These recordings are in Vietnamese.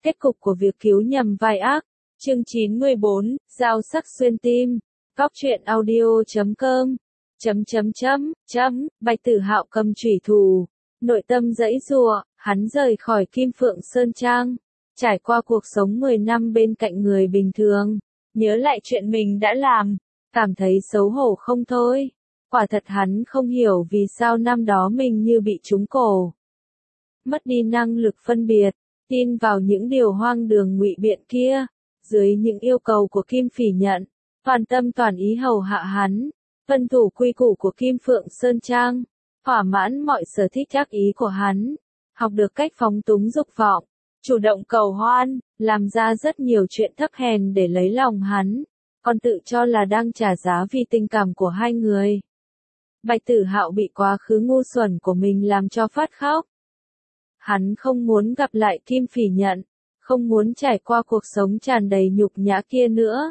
Kết cục của việc cứu nhầm vai ác. Chương 94, Dao sắc xuyên tim. Góc truyện audio.com. Bạch Tử Hạo cầm chủy thủ, nội tâm giãy giụa, hắn rời khỏi Kim Phượng Sơn Trang, trải qua cuộc sống 10 năm bên cạnh người bình thường, nhớ lại chuyện mình đã làm, cảm thấy xấu hổ không thôi. Quả thật hắn không hiểu vì sao năm đó mình như bị trúng cổ. Mất đi năng lực phân biệt, tin vào những điều hoang đường ngụy biện kia, dưới những yêu cầu của Kim Phỉ Nhận, toàn tâm toàn ý hầu hạ hắn, tuân thủ quy củ của Kim Phượng Sơn Trang, thỏa mãn mọi sở thích ác ý của hắn, học được cách phóng túng dục vọng, chủ động cầu hoan, làm ra rất nhiều chuyện thấp hèn để lấy lòng hắn, còn tự cho là đang trả giá vì tình cảm của hai người. Bạch Tử Hạo bị quá khứ ngu xuẩn của mình làm cho phát khóc. Hắn không muốn gặp lại Kim Phỉ Nhận, không muốn trải qua cuộc sống tràn đầy nhục nhã kia nữa.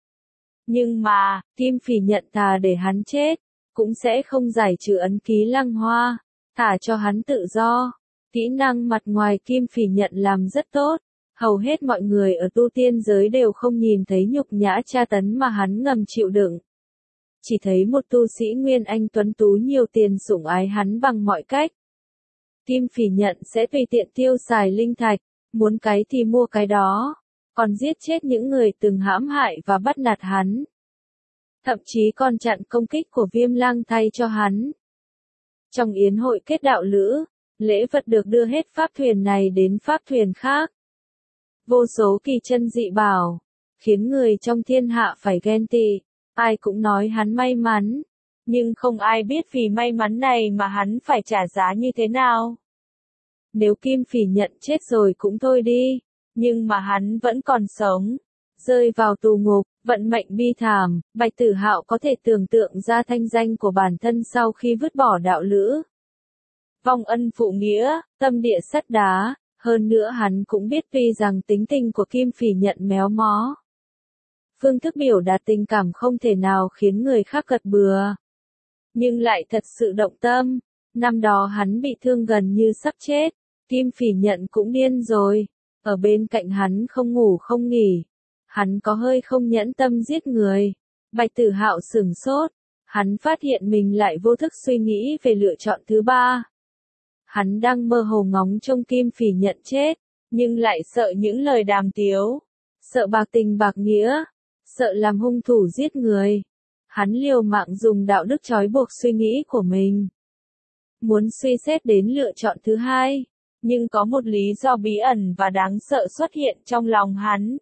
Nhưng mà, Kim Phỉ Nhận thà để hắn chết, cũng sẽ không giải trừ ấn ký Lăng Hoa, thả cho hắn tự do. Kỹ năng mặt ngoài Kim Phỉ Nhận làm rất tốt, hầu hết mọi người ở tu tiên giới đều không nhìn thấy nhục nhã tra tấn mà hắn ngầm chịu đựng. Chỉ thấy một tu sĩ Nguyên Anh tuấn tú nhiều tiền sủng ái hắn bằng mọi cách. Kim Phỉ Nhận sẽ tùy tiện tiêu xài linh thạch, muốn cái thì mua cái đó, còn giết chết những người từng hãm hại và bắt nạt hắn. Thậm chí còn chặn công kích của Viêm Lang thay cho hắn. Trong yến hội kết đạo lữ, lễ vật được đưa hết pháp thuyền này đến pháp thuyền khác. Vô số kỳ chân dị bảo, khiến người trong thiên hạ phải ghen tị, ai cũng nói hắn may mắn, nhưng không ai biết vì may mắn này mà hắn phải trả giá như thế nào. Nếu Kim Phỉ Nhận chết rồi cũng thôi đi, nhưng mà hắn vẫn còn sống, rơi vào tù ngục, vận mệnh bi thảm, Bạch Tử Hạo có thể tưởng tượng ra thanh danh của bản thân sau khi vứt bỏ đạo lữ. Vong ân phụ nghĩa, tâm địa sắt đá, hơn nữa hắn cũng biết tuy rằng tính tình của Kim Phỉ Nhận méo mó. Phương thức biểu đạt tình cảm không thể nào khiến người khác gật bừa. Nhưng lại thật sự động tâm, năm đó hắn bị thương gần như sắp chết, Kim Phỉ Nhận cũng điên rồi, ở bên cạnh hắn không ngủ không nghỉ. Hắn có hơi không nhẫn tâm giết người. Bạch Tử Hạo sửng sốt, hắn phát hiện mình lại vô thức suy nghĩ về lựa chọn thứ ba. Hắn đang mơ hồ ngóng trông Kim Phỉ Nhận chết, nhưng lại sợ những lời đàm tiếu, sợ bạc tình bạc nghĩa, sợ làm hung thủ giết người. Hắn liều mạng dùng đạo đức trói buộc suy nghĩ của mình. Muốn suy xét đến lựa chọn thứ hai, nhưng có một lý do bí ẩn và đáng sợ xuất hiện trong lòng hắn.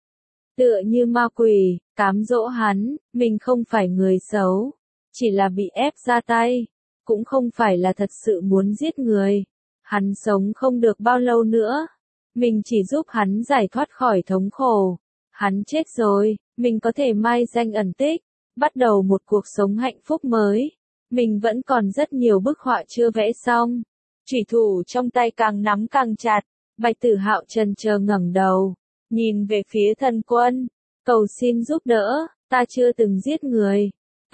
Tựa như ma quỷ, cám dỗ hắn, mình không phải người xấu, chỉ là bị ép ra tay, cũng không phải là thật sự muốn giết người. Hắn sống không được bao lâu nữa, mình chỉ giúp hắn giải thoát khỏi thống khổ. Hắn chết rồi, mình có thể mai danh ẩn tích, bắt đầu một cuộc sống hạnh phúc mới. Mình vẫn còn rất nhiều bức họa chưa vẽ xong. Chủy thủ trong tay càng nắm càng chặt, Bạch Tử Hạo chần chờ ngẩng đầu, nhìn về phía Thần Quân, cầu xin giúp đỡ, ta chưa từng giết người.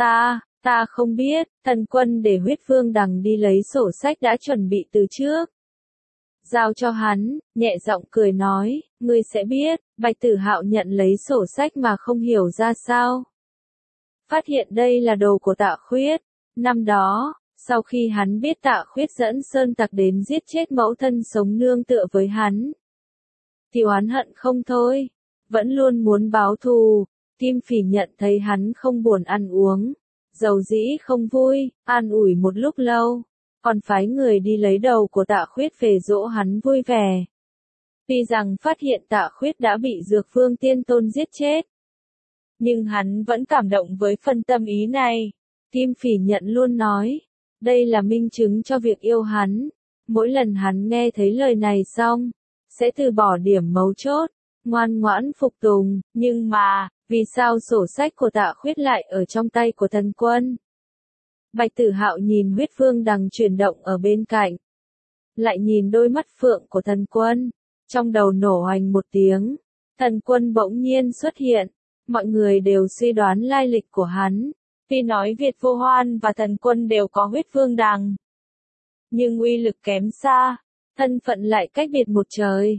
Ta không biết. Thần Quân để Huyết Vương Đằng đi lấy sổ sách đã chuẩn bị từ trước. Giao cho hắn, nhẹ giọng cười nói, ngươi sẽ biết. Bạch Tử Hạo nhận lấy sổ sách mà không hiểu ra sao. Phát hiện đây là đồ của Tạ Khuyết. Năm đó, sau khi hắn biết Tạ Khuyết dẫn Sơn Tặc đến giết chết mẫu thân sống nương tựa với hắn, thì oán hận không thôi, vẫn luôn muốn báo thù. Kim Phỉ Nhận thấy hắn không buồn ăn uống, dầu dĩ không vui, an ủi một lúc lâu, còn phái người đi lấy đầu của Tạ Khuyết về dỗ hắn vui vẻ. Tuy rằng phát hiện Tạ Khuyết đã bị Dược Vương Tiên Tôn giết chết, nhưng hắn vẫn cảm động với phần tâm ý này. Kim Phỉ Nhận luôn nói, đây là minh chứng cho việc yêu hắn. Mỗi lần hắn nghe thấy lời này xong, sẽ từ bỏ điểm mấu chốt, ngoan ngoãn phục tùng. Nhưng mà, vì sao sổ sách của Tạ Khuyết lại ở trong tay của Thần Quân? Bạch Tử Hạo nhìn Huyết Vương Đằng chuyển động ở bên cạnh, lại nhìn đôi mắt phượng của Thần Quân, trong đầu nổ hoành một tiếng. Thần Quân bỗng nhiên xuất hiện, mọi người đều suy đoán lai lịch của hắn. Tuy nói Việt Vô Hoan và Thần Quân đều có Huyết Vương Đằng, nhưng uy lực kém xa, thân phận lại cách biệt một trời.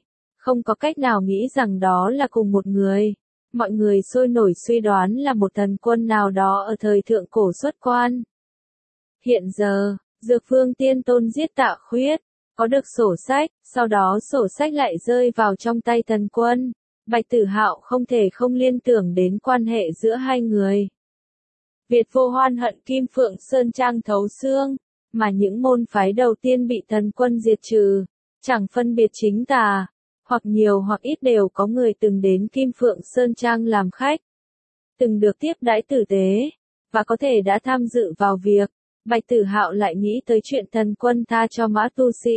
không có cách nào nghĩ rằng đó là cùng một người. Mọi người sôi nổi suy đoán là một thần quân nào đó ở thời thượng cổ xuất quan. Hiện giờ, Dược Vương Tiên Tôn giết Tạ Khuyết, có được sổ sách, sau đó sổ sách lại rơi vào trong tay thần quân. Bạch Tử Hạo không thể không liên tưởng đến quan hệ giữa hai người. Việt Vô Hoan hận Kim Phượng Sơn Trang thấu xương, mà những môn phái đầu tiên bị thần quân diệt trừ, chẳng phân biệt chính tà, hoặc nhiều hoặc ít đều có người từng đến Kim Phượng Sơn Trang làm khách, từng được tiếp đãi tử tế, và có thể đã tham dự vào việc. Bạch Tử Hạo lại nghĩ tới chuyện thần quân tha cho Mã Tu Sĩ.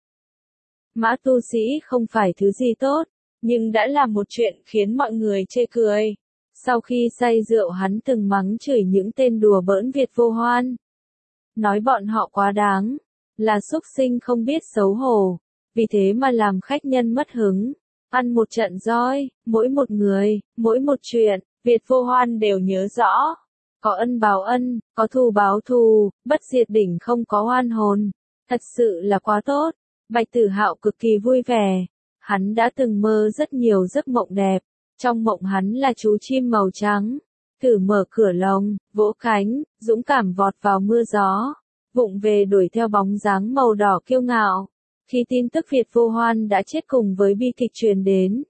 Mã Tu Sĩ không phải thứ gì tốt, nhưng đã làm một chuyện khiến mọi người chê cười. Sau khi say rượu hắn từng mắng chửi những tên đùa bỡn Việt Vô Hoan. Nói bọn họ quá đáng, là súc sinh không biết xấu hổ, vì thế mà làm khách nhân mất hứng. Ăn một trận roi, mỗi một người, mỗi một chuyện, Việt Vô Hoan đều nhớ rõ. Có ân báo ân, có thù báo thù, bất diệt đỉnh không có oan hồn. Thật sự là quá tốt. Bạch Tử Hạo cực kỳ vui vẻ. Hắn đã từng mơ rất nhiều giấc mộng đẹp. Trong mộng hắn là chú chim màu trắng. Thử mở cửa lồng, vỗ cánh, dũng cảm vọt vào mưa gió. Vụng về đuổi theo bóng dáng màu đỏ kiêu ngạo. Khi tin tức Việt Vô Hoan đã chết cùng với bi kịch truyền đến,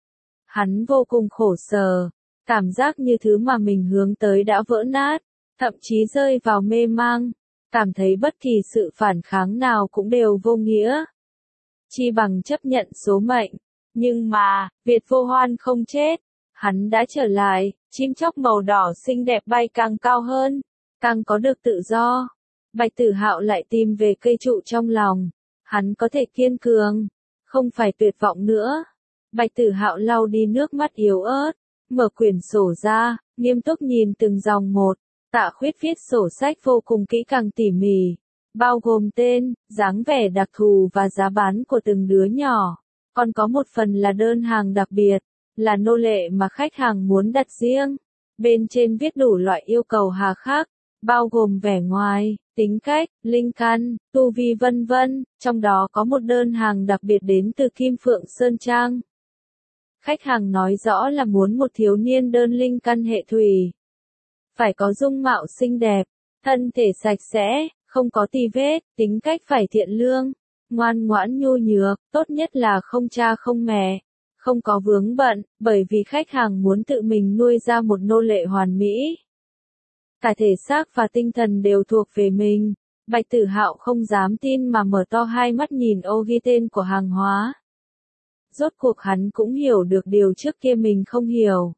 hắn vô cùng khổ sở. Cảm giác như thứ mà mình hướng tới đã vỡ nát, thậm chí rơi vào mê mang, cảm thấy bất kỳ sự phản kháng nào cũng đều vô nghĩa. Chi bằng chấp nhận số mệnh. Nhưng mà, Việt Vô Hoan không chết. Hắn đã trở lại, chim chóc màu đỏ xinh đẹp bay càng cao hơn, càng có được tự do. Bạch Tử Hạo lại tìm về cây trụ trong lòng. Hắn có thể kiên cường, không phải tuyệt vọng nữa. Bạch Tử Hạo lau đi nước mắt yếu ớt. Mở quyển sổ ra, nghiêm túc nhìn từng dòng một. Tạ Khuyết viết sổ sách vô cùng kỹ càng tỉ mỉ, bao gồm tên, dáng vẻ đặc thù và giá bán của từng đứa nhỏ. Còn có một phần là đơn hàng đặc biệt, là nô lệ mà khách hàng muốn đặt riêng. Bên trên viết đủ loại yêu cầu hà khắc, bao gồm vẻ ngoài, tính cách, linh căn, tu vi vân vân. Trong đó có một đơn hàng đặc biệt đến từ Kim Phượng Sơn Trang. Khách hàng nói rõ là muốn một thiếu niên đơn linh căn hệ thủy. Phải có dung mạo xinh đẹp, thân thể sạch sẽ, không có tì vết, tính cách phải thiện lương, ngoan ngoãn nhu nhược, tốt nhất là không cha không mẹ, không có vướng bận, bởi vì khách hàng muốn tự mình nuôi ra một nô lệ hoàn mỹ. Cả thể xác và tinh thần đều thuộc về mình. Bạch Tử Hạo không dám tin mà mở to hai mắt nhìn ô ghi tên của hàng hóa. Rốt cuộc hắn cũng hiểu được điều trước kia mình không hiểu.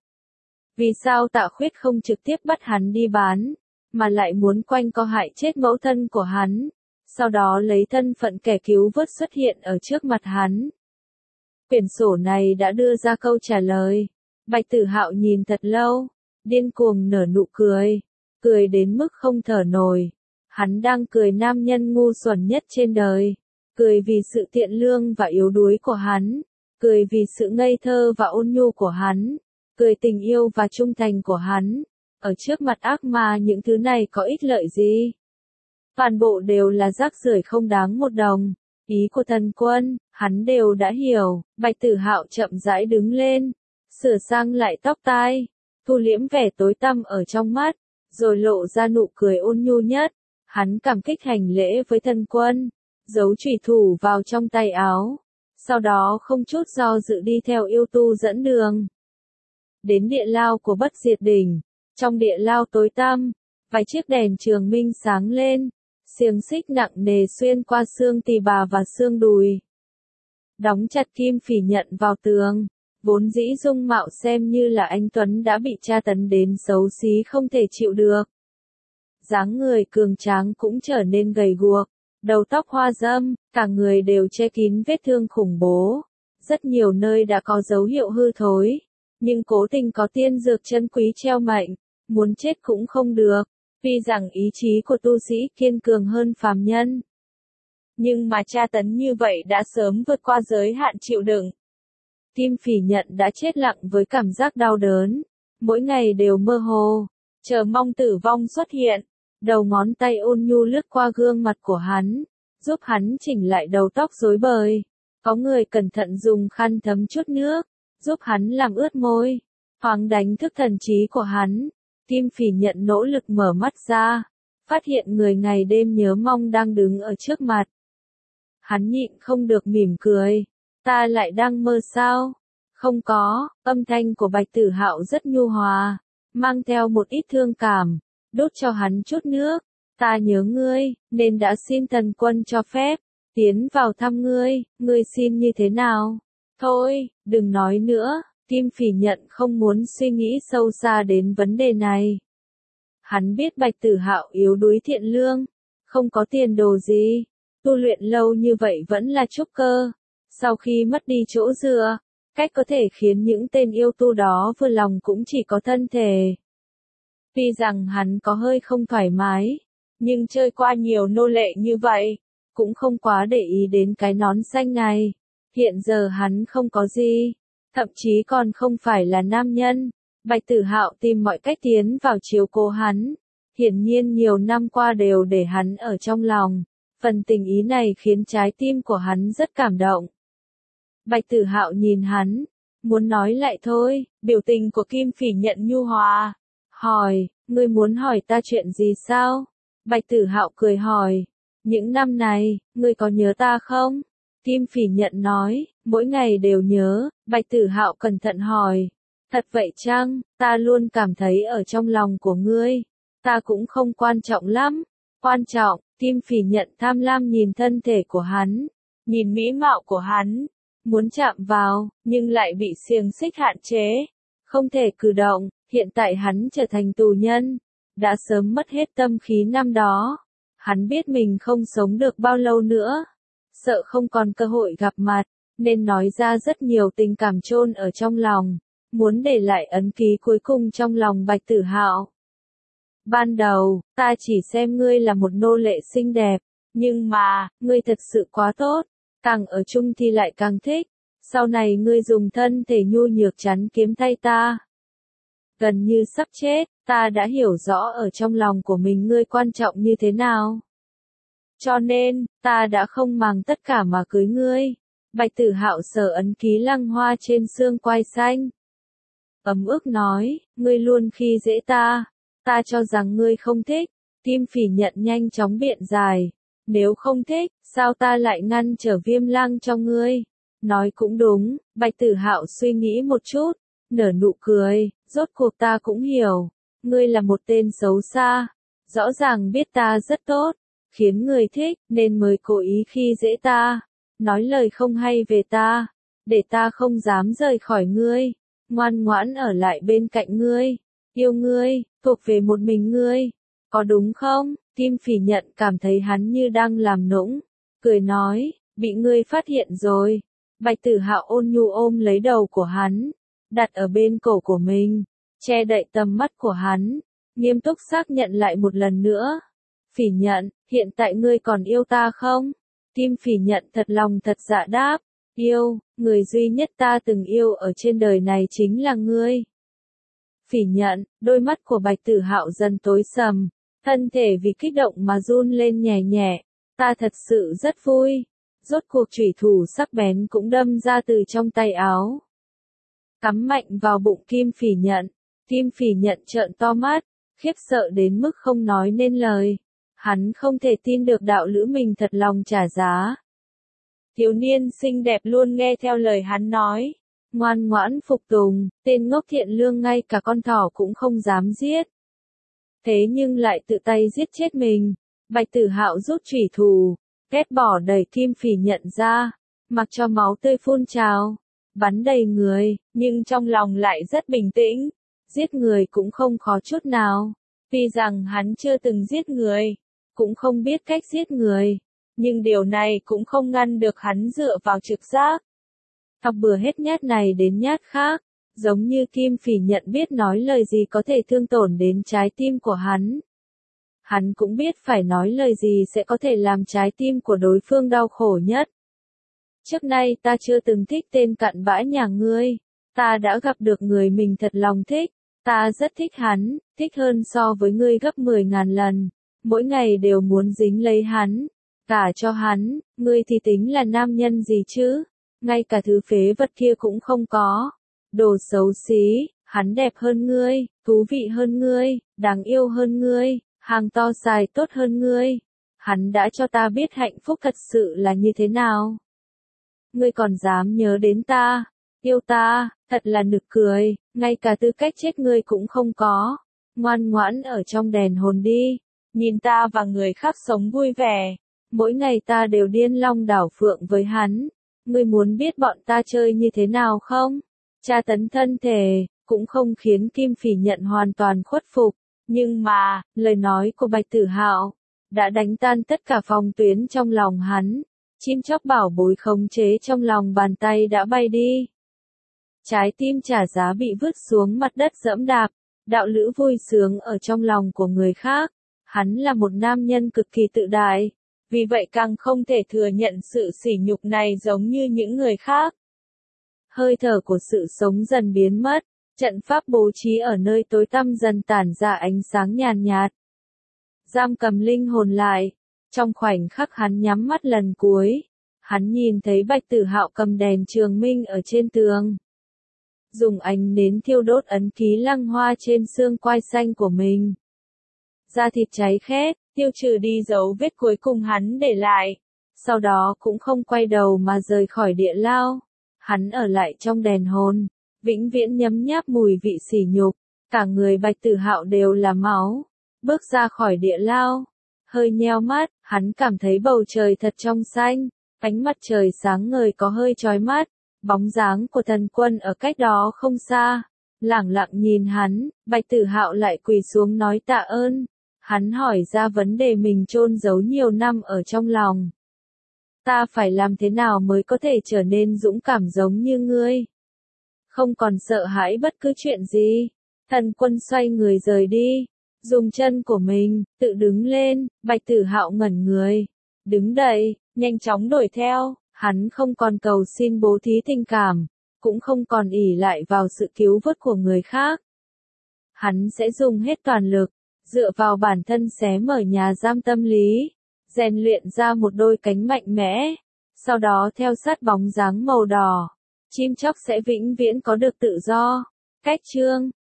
Vì sao Tạ Khuyết không trực tiếp bắt hắn đi bán, mà lại muốn quanh co hại chết mẫu thân của hắn, sau đó lấy thân phận kẻ cứu vớt xuất hiện ở trước mặt hắn. Quyển sổ này đã đưa ra câu trả lời. Bạch Tử Hạo nhìn thật lâu, điên cuồng nở nụ cười, cười đến mức không thở nổi. Hắn đang cười nam nhân ngu xuẩn nhất trên đời, cười vì sự thiện lương và yếu đuối của hắn. Cười vì sự ngây thơ và ôn nhu của hắn, cười tình yêu và trung thành của hắn. Ở trước mặt ác ma những thứ này có ích lợi gì? Toàn bộ đều là rác rưởi không đáng một đồng. Ý của thần quân, hắn đều đã hiểu. Bạch Tử Hạo chậm rãi đứng lên, sửa sang lại tóc tai, thu liễm vẻ tối tăm ở trong mắt, rồi lộ ra nụ cười ôn nhu nhất. Hắn cảm kích hành lễ với thần quân, giấu chủy thủ vào trong tay áo. Sau đó không chút do dự đi theo yêu tu dẫn đường. Đến địa lao của bất diệt đỉnh. Trong địa lao tối tăm, vài chiếc đèn trường minh sáng lên. Xiềng xích nặng nề xuyên qua xương tỳ bà và xương đùi. Đóng chặt Kim Phỉ Nhận vào tường. Vốn dĩ dung mạo xem như là anh Tuấn đã bị tra tấn đến xấu xí không thể chịu được. Dáng người cường tráng cũng trở nên gầy guộc. Đầu tóc hoa râm, cả người đều che kín vết thương khủng bố. Rất nhiều nơi đã có dấu hiệu hư thối. Nhưng cố tình có tiên dược chân quý treo mệnh. Muốn chết cũng không được. Tuy rằng ý chí của tu sĩ kiên cường hơn phàm nhân. Nhưng mà tra tấn như vậy đã sớm vượt qua giới hạn chịu đựng. Kim Phỉ Nhận đã chết lặng với cảm giác đau đớn. Mỗi ngày đều mơ hồ. Chờ mong tử vong xuất hiện. Đầu ngón tay ôn nhu lướt qua gương mặt của hắn, giúp hắn chỉnh lại đầu tóc rối bời. Có người cẩn thận dùng khăn thấm chút nước, giúp hắn làm ướt môi, thoáng đánh thức thần trí của hắn. Kim Phỉ Nhận nỗ lực mở mắt ra, phát hiện người ngày đêm nhớ mong đang đứng ở trước mặt. Hắn nhịn không được mỉm cười, ta lại đang mơ sao? Không có, âm thanh của Bạch Tử Hạo rất nhu hòa, mang theo một ít thương cảm, đút cho hắn chút nước. Ta nhớ ngươi, nên đã xin thần quân cho phép, tiến vào thăm ngươi, ngươi xin như thế nào? Thôi, đừng nói nữa, Kim Phỉ Nhận không muốn suy nghĩ sâu xa đến vấn đề này. Hắn biết Bạch Tử Hạo yếu đuối thiện lương, không có tiền đồ gì, tu luyện lâu như vậy vẫn là trúc cơ. Sau khi mất đi chỗ dựa, cách có thể khiến những tên yêu tu đó vừa lòng cũng chỉ có thân thể. Tuy rằng hắn có hơi không thoải mái, nhưng chơi qua nhiều nô lệ như vậy, cũng không quá để ý đến cái nón xanh này. Hiện giờ hắn không có gì, thậm chí còn không phải là nam nhân. Bạch Tử Hạo tìm mọi cách tiến vào chiếu cố hắn, hiển nhiên nhiều năm qua đều để hắn ở trong lòng. Phần tình ý này khiến trái tim của hắn rất cảm động. Bạch Tử Hạo nhìn hắn, muốn nói lại thôi, biểu tình của Kim Phỉ Nhận nhu hòa, hỏi, ngươi muốn hỏi ta chuyện gì sao? Bạch Tử Hạo cười hỏi, những năm này, ngươi có nhớ ta không? Kim Phỉ Nhận nói, mỗi ngày đều nhớ. Bạch Tử Hạo cẩn thận hỏi, thật vậy chăng? Ta luôn cảm thấy ở trong lòng của ngươi, ta cũng không quan trọng lắm. Quan trọng. Kim Phỉ Nhận tham lam nhìn thân thể của hắn, nhìn mỹ mạo của hắn, muốn chạm vào, nhưng lại bị xiềng xích hạn chế, không thể cử động. Hiện tại hắn trở thành tù nhân, đã sớm mất hết tâm khí năm đó. Hắn biết mình không sống được bao lâu nữa, sợ không còn cơ hội gặp mặt, nên nói ra rất nhiều tình cảm chôn ở trong lòng, muốn để lại ấn ký cuối cùng trong lòng Bạch Tử Hạo. Ban đầu, ta chỉ xem ngươi là một nô lệ xinh đẹp, nhưng mà, ngươi thật sự quá tốt, càng ở chung thì lại càng thích. Sau này ngươi dùng thân thể nhu nhược chắn kiếm thay ta. Gần như sắp chết, ta đã hiểu rõ ở trong lòng của mình ngươi quan trọng như thế nào. Cho nên, ta đã không màng tất cả mà cưới ngươi. Bạch Tử Hạo sờ ấn ký lăng hoa trên xương quai xanh. Ấm ức nói, ngươi luôn khi dễ ta. Ta cho rằng ngươi không thích. Kim Phỉ Nhận nhanh chóng biện giải. Nếu không thích, sao ta lại ngăn trở Viêm Lăng cho ngươi? Nói cũng đúng. Bạch Tử Hạo suy nghĩ một chút, nở nụ cười. Rốt cuộc ta cũng hiểu, ngươi là một tên xấu xa, rõ ràng biết ta rất tốt, khiến người thích, nên mới cố ý khi dễ ta, nói lời không hay về ta, để ta không dám rời khỏi ngươi, ngoan ngoãn ở lại bên cạnh ngươi, yêu ngươi, thuộc về một mình ngươi, có đúng không? Kim Phỉ Nhận cảm thấy hắn như đang làm nũng, cười nói, bị ngươi phát hiện rồi. Bạch Tử Hạo ôn nhu ôm lấy đầu của hắn, đặt ở bên cổ của mình, che đậy tầm mắt của hắn, nghiêm túc xác nhận lại một lần nữa. Phỉ Nhận, hiện tại ngươi còn yêu ta không? Kim Phỉ Nhận thật lòng thật dạ đáp, yêu, người duy nhất ta từng yêu ở trên đời này chính là ngươi. Phỉ Nhận, đôi mắt của Bạch Tử Hạo dần tối sầm, thân thể vì kích động mà run lên nhẹ nhẹ, ta thật sự rất vui. Rốt cuộc chủy thủ sắc bén cũng đâm ra từ trong tay áo, cắm mạnh vào bụng Kim Phỉ Nhận. Kim Phỉ Nhận trợn to mắt, khiếp sợ đến mức không nói nên lời. Hắn không thể tin được đạo lữ mình thật lòng trả giá. Thiếu niên xinh đẹp luôn nghe theo lời hắn nói, ngoan ngoãn phục tùng, tên ngốc thiện lương ngay cả con thỏ cũng không dám giết. Thế nhưng lại tự tay giết chết mình. Bạch Tử Hạo rút chủy thủ, ghét bỏ đẩy Kim Phỉ Nhận ra, mặc cho máu tươi phun trào, bắn đầy người, nhưng trong lòng lại rất bình tĩnh. Giết người cũng không khó chút nào. Tuy rằng hắn chưa từng giết người, cũng không biết cách giết người, nhưng điều này cũng không ngăn được hắn dựa vào trực giác. Thọc bừa hết nhát này đến nhát khác, giống như Kim Phỉ Nhận biết nói lời gì có thể thương tổn đến trái tim của hắn. Hắn cũng biết phải nói lời gì sẽ có thể làm trái tim của đối phương đau khổ nhất. Trước nay ta chưa từng thích tên cặn bã nhà ngươi, ta đã gặp được người mình thật lòng thích, ta rất thích hắn, thích hơn so với ngươi gấp 10.000 lần, mỗi ngày đều muốn dính lấy hắn, Cả cho hắn, ngươi thì tính là nam nhân gì chứ? Ngay cả thứ phế vật kia cũng không có. Đồ xấu xí, hắn đẹp hơn ngươi, thú vị hơn ngươi, đáng yêu hơn ngươi, hàng to dài tốt hơn ngươi. Hắn đã cho ta biết hạnh phúc thật sự là như thế nào. Ngươi còn dám nhớ đến ta, yêu ta, thật là nực cười, ngay cả tư cách chết ngươi cũng không có. Ngoan ngoãn ở trong đèn hồn đi, nhìn ta và người khác sống vui vẻ. Mỗi ngày ta đều điên long đảo phượng với hắn. Ngươi muốn biết bọn ta chơi như thế nào không? Tra tấn thân thể, cũng không khiến Kim Phỉ Nhận hoàn toàn khuất phục. Nhưng mà, lời nói của Bạch Tử Hạo đã đánh tan tất cả phòng tuyến trong lòng hắn. Chim chóc bảo bối khống chế trong lòng bàn tay đã bay đi. Trái tim trả giá bị vứt xuống mặt đất dẫm đạp. Đạo lữ vui sướng ở trong lòng của người khác. Hắn là một nam nhân cực kỳ tự đại. Vì vậy càng không thể thừa nhận sự sỉ nhục này giống như những người khác. Hơi thở của sự sống dần biến mất, trận pháp bố trí ở nơi tối tăm dần tản ra ánh sáng nhàn nhạt. Giam cầm linh hồn lại, trong khoảnh khắc hắn nhắm mắt lần cuối, hắn nhìn thấy Bạch Tử Hạo cầm đèn trường minh ở trên tường. Dùng ánh nến thiêu đốt ấn ký lăng hoa trên xương quai xanh của mình. Da thịt cháy khét, tiêu trừ đi dấu vết cuối cùng hắn để lại. Sau đó cũng không quay đầu mà rời khỏi địa lao. Hắn ở lại trong đèn hồn, vĩnh viễn nhấm nháp mùi vị sỉ nhục. Cả người Bạch Tử Hạo đều là máu. Bước ra khỏi địa lao, hơi nheo mắt, hắn cảm thấy bầu trời thật trong xanh. Ánh mặt trời sáng ngời có hơi chói mắt. Bóng dáng của Thần Quân ở cách đó không xa. Lẳng lặng nhìn hắn, Bạch Tử Hạo lại quỳ xuống nói tạ ơn. Hắn hỏi ra vấn đề mình chôn giấu nhiều năm ở trong lòng. Ta phải làm thế nào mới có thể trở nên dũng cảm giống như ngươi? Không còn sợ hãi bất cứ chuyện gì. Thần Quân xoay người rời đi. Dùng chân của mình, tự đứng lên, Bạch Tử Hạo ngẩn người. Đứng dậy, nhanh chóng đuổi theo. Hắn không còn cầu xin bố thí tình cảm. Cũng không còn ỷ lại vào sự cứu vớt của người khác. Hắn sẽ dùng hết toàn lực. Dựa vào bản thân xé mở nhà giam tâm lý, rèn luyện ra một đôi cánh mạnh mẽ, sau đó theo sát bóng dáng màu đỏ, chim chóc sẽ vĩnh viễn có được tự do. Cách chương